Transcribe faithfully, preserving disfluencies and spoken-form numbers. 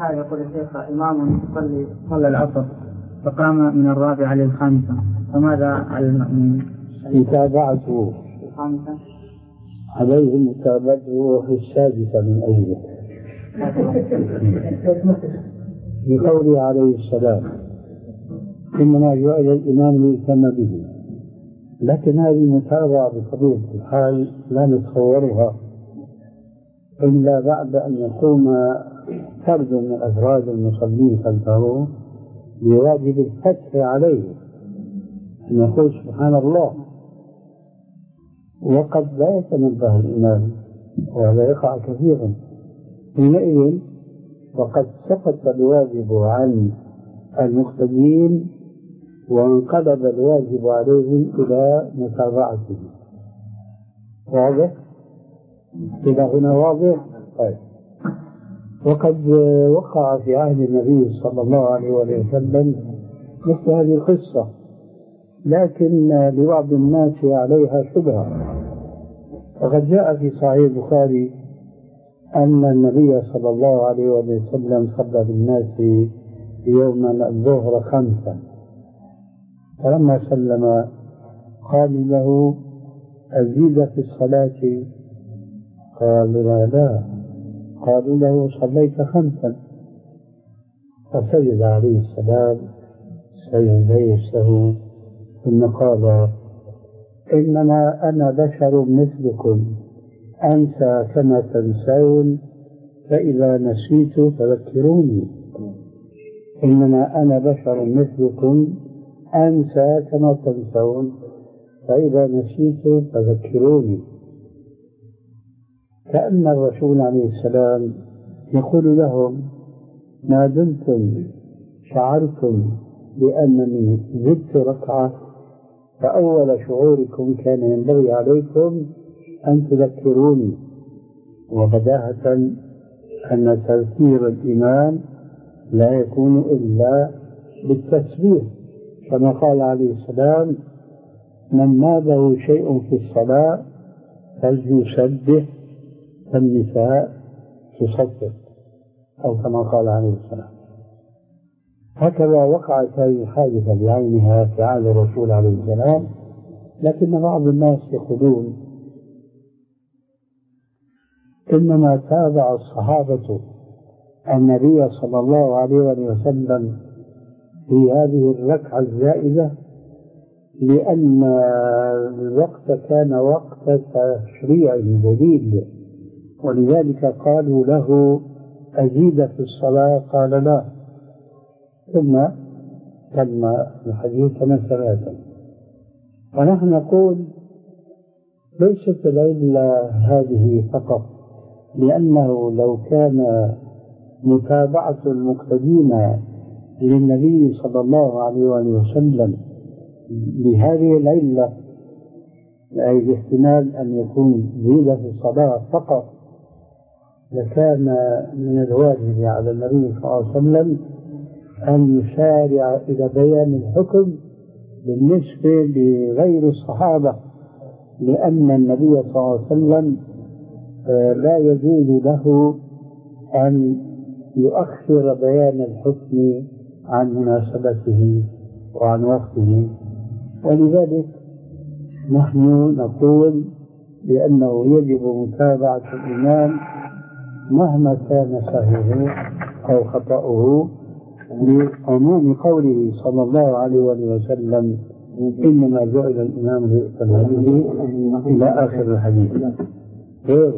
هذا يقول الشيخ إمام يصلي صلى العصر فقام من الرابعة للخامسة، فماذا على المأمومين؟ متابعته الخامسة عليه متابعته في السادسة من أجله بقوله عليه السلام إنما جعل الإمام ليتم به. لكن هذه المتابعة بطبيعة الحال لا نتصورها إلا بعد أن يقوم فرد من أفراد المصلين خلفه بواجب الفتح عليه أن يقول سبحان الله، وقد لا يتنبه الإمام وهذا يقع كثيرا. حينئذ وقد سقط الواجب عن المقتدين وانقلب الواجب عليهم إلى متابعته. واضح؟ إلى هنا واضح؟ طيب. وقد وقع في عهد النبي صلى الله عليه وسلم مثل هذه القصة، لكن لبعض الناس عليها شبهة. وقد جاء في صحيح البخاري أن النبي صلى الله عليه وسلم صلى بالناس يوما الظهر خمسا، فلما سلم قال له أزيد في الصلاة؟ قال لا لا. قالوا له صليت خمسا، فسجد عليه السلام سجدتي السهو ثم قال إنما أنا بشر مثلكم أنسى كما تنسون فإذا نسيت فذكروني. إنما أنا بشر مثلكم أنسى كما تنسون فإذا نسيت فذكروني. كأن الرسول عليه السلام يقول لهم ما دمتم شعرتم بأنني زدت ركعة فأول شعوركم كان ينبغي عليكم أن تذكروني. وبداهة أن تذكير الإمام لا يكون إلا بالتسبيح، كما قال عليه السلام من نابه شيء في الصلاة فليسبح فالنساء تصدق، أو كما قال عليه السلام. هكذا وقعت هذه الحادثة بعينها في عهد الرسول عليه السلام، لكن بعض الناس يقولون إنما تابع الصحابة النبي صلى الله عليه وسلم في هذه الركعة الزائدة لأن الوقت كان وقت تشريع جديد، ولذلك قالوا له أزيد في الصلاة؟ قال لا. ثم تم الحديث كما سمعتم. ونحن نقول ليست العلة هذه فقط، لأنه لو كان متابعة المقتدين للنبي صلى الله عليه وسلم بهذه العلة، أي الاحتمال أن يكون زيادة في الصلاة فقط، لكان من الواجب على النبي صلى الله عليه وسلم أن يسارع إلى بيان الحكم بالنسبة لغير الصحابة، لأن النبي صلى الله عليه وسلم لا يجوز له أن يؤخر بيان الحكم عن مناسبته وعن وقته. ولذلك نحن نقول بأنه يجب متابعة الإمام مهما كان سهوه أو خطأه، لعموم قوله صلى الله عليه وسلم إنما جعل الإمام ليؤتم به إلى آخر الحديث.